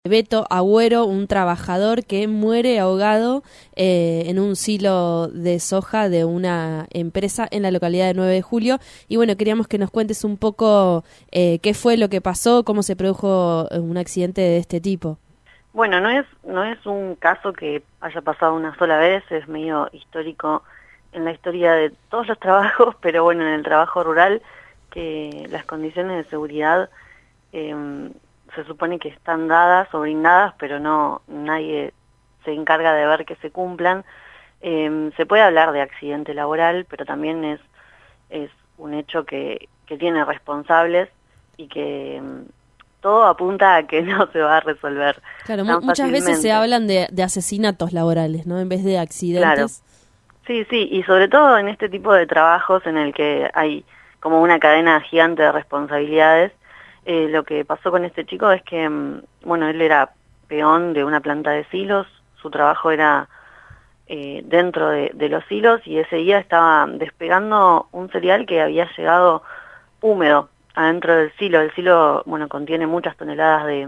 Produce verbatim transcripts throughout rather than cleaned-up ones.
Beto Agüero, un trabajador que muere ahogado eh, en un silo de soja de una empresa en la localidad de nueve de julio. Y bueno, queríamos que nos cuentes un poco eh, qué fue lo que pasó, cómo se produjo un accidente de este tipo. Bueno, no es, no es un caso que haya pasado una sola vez, es medio histórico en la historia de todos los trabajos, pero bueno, en el trabajo rural, que las condiciones de seguridad eh, se supone que están dadas o brindadas, pero no, nadie se encarga de ver que se cumplan. Eh, se puede hablar de accidente laboral, pero también es, es un hecho que, que tiene responsables y que todo apunta a que no se va a resolver. Claro, mu tan muchas fácilmente. veces se hablan de, de asesinatos laborales, ¿no? En vez de accidentes. Claro. Sí, sí, y sobre todo en este tipo de trabajos en el que hay como una cadena gigante de responsabilidades. Eh, lo que pasó con este chico es que, bueno, él era peón de una planta de silos, su trabajo era eh, dentro de, de los silos, y ese día estaba despegando un cereal que había llegado húmedo adentro del silo. El silo, bueno, contiene muchas toneladas de,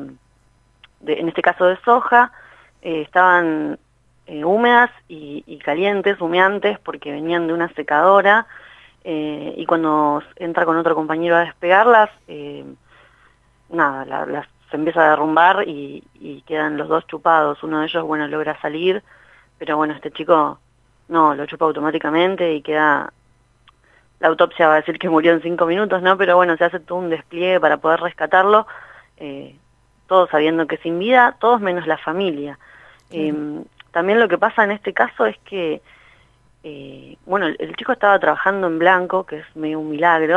de en este caso de soja, eh, estaban eh, húmedas y, y calientes, humeantes, porque venían de una secadora, eh, y cuando entra con otro compañero a despegarlas, eh, nada, la, la, se empieza a derrumbar y, y quedan los dos chupados. Uno de ellos, bueno, logra salir, pero bueno, este chico no, lo chupa automáticamente y queda... La autopsia va a decir que murió en cinco minutos, ¿no? Pero bueno, se hace todo un despliegue para poder rescatarlo, eh, todos sabiendo que sin vida, todos menos la familia. Claro. Eh, también lo que pasa en este caso es que, eh, bueno, el, el chico estaba trabajando en blanco, que es medio un milagro,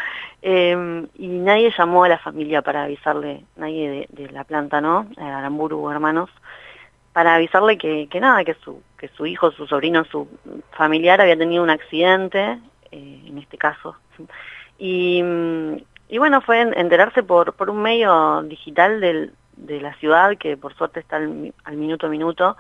eh, y nadie llamó a la familia para avisarle, nadie de, de la planta, ¿no? Aramburu Hermanos, para avisarle que, que nada, que su, que su hijo, su sobrino, su familiar había tenido un accidente, eh, en este caso. Y, y bueno, fue enterarse por, por un medio digital del, de la ciudad, que por suerte está al, al minuto a minuto,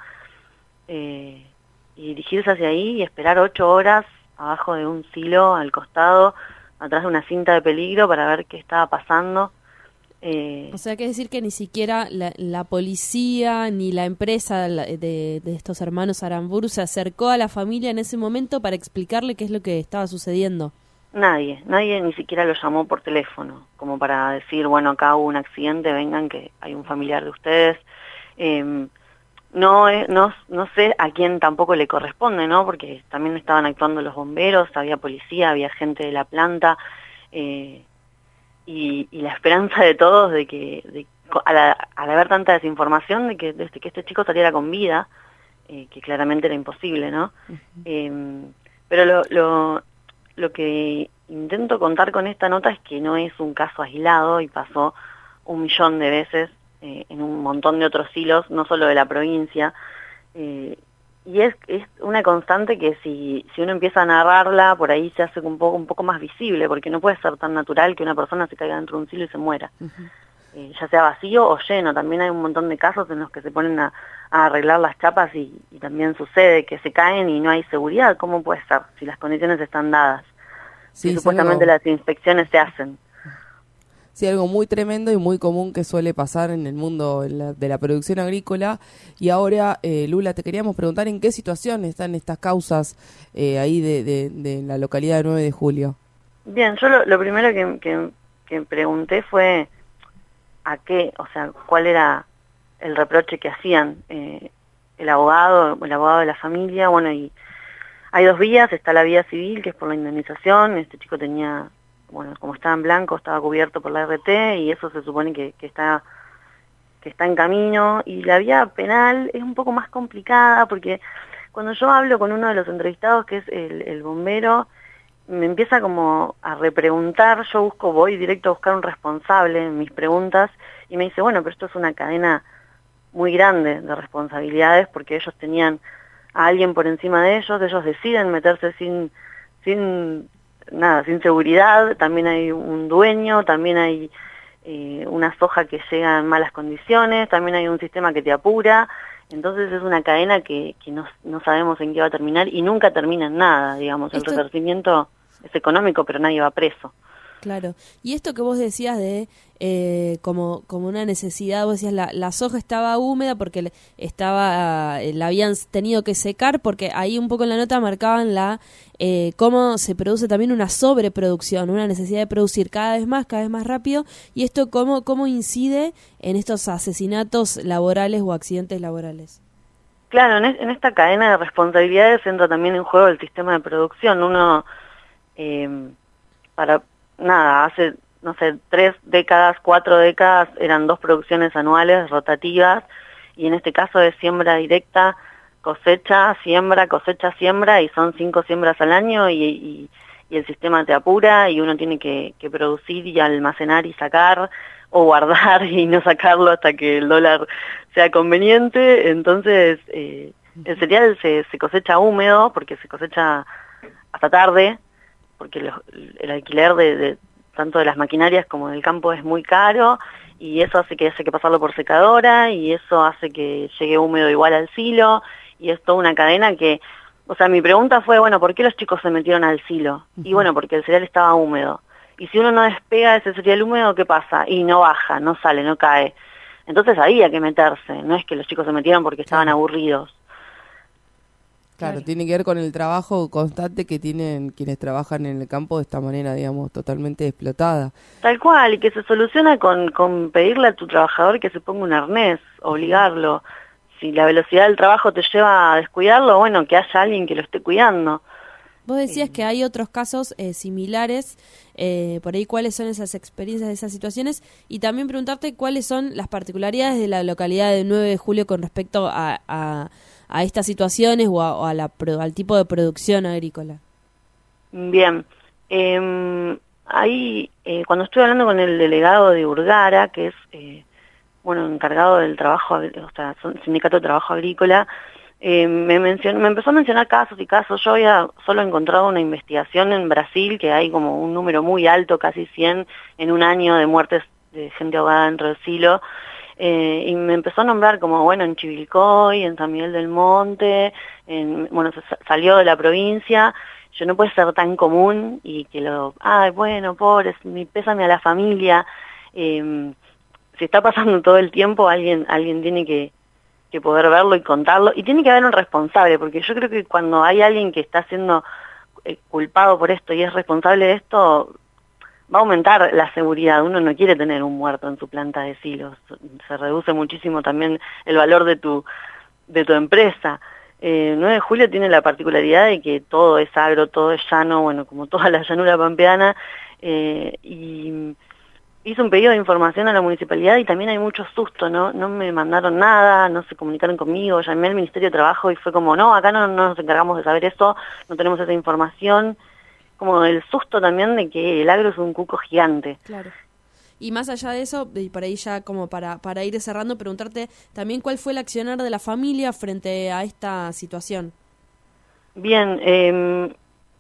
eh, y dirigirse hacia ahí y esperar ocho horas abajo de un silo, al costado, atrás de una cinta de peligro, para ver qué estaba pasando. Eh, o sea, que decir que ni siquiera la, la policía ni la empresa de, de estos hermanos Aramburu se acercó a la familia en ese momento para explicarle qué es lo que estaba sucediendo. Nadie, nadie ni siquiera lo llamó por teléfono, como para decir, bueno, acá hubo un accidente, vengan que hay un familiar de ustedes. Eh, no, no, no sé a quién tampoco le corresponde, ¿no? Porque también estaban actuando los bomberos, había policía, había gente de la planta, eh, Y, y la esperanza de todos de que, de, al, al haber tanta desinformación, de que, de que este chico saliera con vida, eh, que claramente era imposible, ¿no? Uh-huh. eh, pero lo, lo, lo que intento contar con esta nota es que no es un caso aislado y pasó un millón de veces eh, en un montón de otros hilos, no solo de la provincia, eh, y es, es una constante que si, si uno empieza a narrarla, por ahí se hace un poco, un poco más visible, porque no puede ser tan natural que una persona se caiga dentro de un silo y se muera. Uh-huh. eh, ya sea vacío o lleno. También hay un montón de casos en los que se ponen a, a arreglar las chapas y, y también sucede que se caen y no hay seguridad. ¿Cómo puede ser si las condiciones están dadas? Sí, si supuestamente algo... las inspecciones se hacen. Sí, algo muy tremendo y muy común que suele pasar en el mundo de la producción agrícola. Y ahora, eh, Lula, te queríamos preguntar en qué situación están estas causas eh, ahí de, de, de la localidad de nueve de julio. Bien, yo lo, lo primero que, que, que pregunté fue a qué, o sea, cuál era el reproche que hacían eh, el abogado, el abogado de la familia. Bueno, y hay dos vías, está la vía civil, que es por la indemnización. Este chico tenía... bueno, como estaba en blanco, estaba cubierto por la R T y eso se supone que, que, está, que está en camino. Y la vía penal es un poco más complicada porque cuando yo hablo con uno de los entrevistados, que es el, el bombero, me empieza como a repreguntar, yo busco, voy directo a buscar un responsable en mis preguntas y me dice, bueno, pero esto es una cadena muy grande de responsabilidades porque ellos tenían a alguien por encima de ellos, ellos deciden meterse sin... sin nada, sin seguridad, también hay un dueño, también hay eh, una soja que llega en malas condiciones, también hay un sistema que te apura, entonces es una cadena que, que no, no sabemos en qué va a terminar y nunca termina en nada, digamos. El Esto... resarcimiento es económico, pero nadie va preso. Claro. Y esto que vos decías de eh, como como una necesidad, vos decías la, la soja estaba húmeda porque le- estaba eh, la habían tenido que secar, porque ahí un poco en la nota marcaban la eh, cómo se produce también una sobreproducción, una necesidad de producir cada vez más, cada vez más rápido, y esto cómo cómo incide en estos asesinatos laborales o accidentes laborales. Claro, en, es- en esta cadena de responsabilidades entra también en juego el sistema de producción. Uno, eh, para nada, hace, no sé, tres décadas, cuatro décadas, eran dos producciones anuales rotativas, y en este caso es siembra directa, cosecha, siembra, cosecha, siembra, y son cinco siembras al año, y, y, y el sistema te apura, y uno tiene que, que producir y almacenar y sacar, o guardar y no sacarlo hasta que el dólar sea conveniente. Entonces eh, el cereal se, se cosecha húmedo, porque se cosecha hasta tarde, porque los- el alquiler de, de tanto de las maquinarias como del campo es muy caro, y eso hace que hace que pasarlo por secadora, y eso hace que llegue húmedo igual al silo, y es toda una cadena que, o sea, mi pregunta fue, bueno, ¿por qué los chicos se metieron al silo? Y bueno, porque el cereal estaba húmedo. Y si uno no despega ese cereal húmedo, ¿qué pasa? Y no baja, no sale, no cae. Entonces había que meterse, no es que los chicos se metieron porque estaban Claro. aburridos. Claro, Claro. tiene que ver con el trabajo constante que tienen quienes trabajan en el campo de esta manera, digamos, totalmente explotada. Tal cual, y que se soluciona con, con pedirle a tu trabajador que se ponga un arnés, obligarlo. Si la velocidad del trabajo te lleva a descuidarlo, bueno, que haya alguien que lo esté cuidando. Vos decías que hay otros casos eh, similares, eh, por ahí cuáles son esas experiencias, esas situaciones, y también preguntarte cuáles son las particularidades de la localidad de nueve de julio con respecto a, a, a estas situaciones o, a, o a la, pro- al tipo de producción agrícola. Bien, eh, ahí eh, cuando estuve hablando con el delegado de Urgara, que es, eh, bueno, encargado del trabajo, agri- o sea, son- sindicato de trabajo agrícola, eh, me, mencionó, me empezó a mencionar casos y casos. Yo había solo encontrado una investigación en Brasil, que hay como un número muy alto, casi cien en un año de muertes de gente ahogada dentro del silo, eh, y me empezó a nombrar como, bueno, en Chivilcoy, en San Miguel del Monte, en, bueno, se sa- salió de la provincia. Yo no puede ser tan común y que lo, ay, bueno, pobres, mi pésame a la familia. Eh, si está pasando todo el tiempo, alguien alguien tiene que, que poder verlo y contarlo, y tiene que haber un responsable, porque yo creo que cuando hay alguien que está siendo eh, culpado por esto y es responsable de esto, va a aumentar la seguridad. Uno no quiere tener un muerto en su planta de silos, se reduce muchísimo también el valor de tu de tu empresa. Eh, nueve de julio tiene la particularidad de que todo es agro, todo es llano, bueno, como toda la llanura pampeana, eh, y hice un pedido de información a la municipalidad y también hay mucho susto, ¿no? No me mandaron nada, no se comunicaron conmigo, llamé al Ministerio de Trabajo y fue como, no, acá no, no nos encargamos de saber eso, no tenemos esa información. Como el susto también de que el agro es un cuco gigante. Claro. Y más allá de eso, y por ahí ya como para, para ir cerrando, preguntarte también cuál fue el accionar de la familia frente a esta situación. Bien, eh,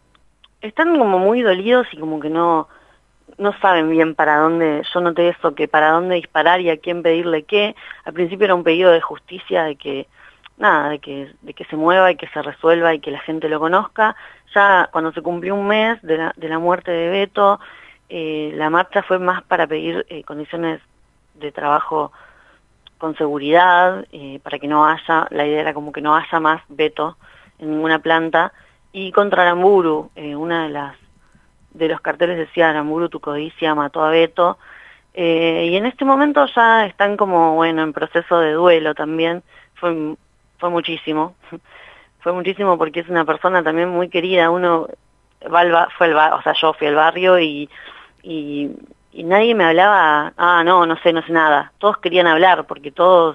están como muy dolidos y como que no, no saben bien para dónde, yo noté eso, que para dónde disparar y a quién pedirle qué. Al principio era un pedido de justicia, de que, nada, de que, de que se mueva y que se resuelva y que la gente lo conozca. Ya cuando se cumplió un mes de la, de la muerte de Beto, eh, la marcha fue más para pedir eh, condiciones de trabajo con seguridad, eh, para que no haya, la idea era como que no haya más Beto en ninguna planta, y contra Aramburu, eh, una de las de los carteles decía, Aramburu, tu codicia mató a Beto, eh, y en este momento ya están como, bueno, en proceso de duelo también. Fue, fue muchísimo, fue muchísimo porque es una persona también muy querida. Uno va al ba- fue al ba- o sea, yo fui al barrio y, y, y nadie me hablaba, ah, no, no sé, no sé nada. Todos querían hablar porque todos,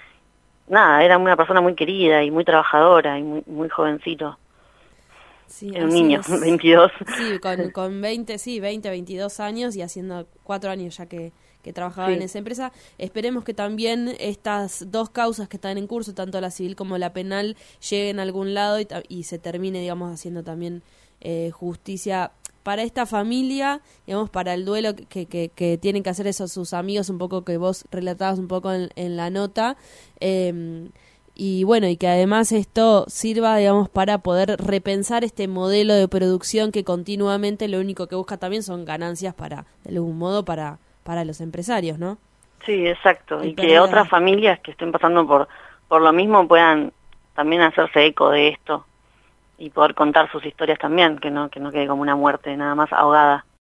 nada, era una persona muy querida y muy trabajadora y muy, muy jovencito. Sí, Era un así niño, es. veintidós. Sí, con, con veinte, sí, veinte, veintidós años y haciendo cuatro años ya que, que trabajaba Sí. en esa empresa. Esperemos que también estas dos causas que están en curso, tanto la civil como la penal, lleguen a algún lado y, ta- y se termine, digamos, haciendo también eh, justicia para esta familia, digamos, para el duelo que, que, que tienen que hacer esos sus amigos, un poco que vos relatabas un poco en, en la nota. Eh, y bueno, y que además esto sirva, digamos, para poder repensar este modelo de producción que continuamente lo único que busca también son ganancias para, de algún modo, para, para los empresarios, ¿no? Sí, exacto, Y y, que pérdida. otras familias que estén pasando por, por lo mismo puedan también hacerse eco de esto y poder contar sus historias también, que no, que no quede como una muerte nada más ahogada.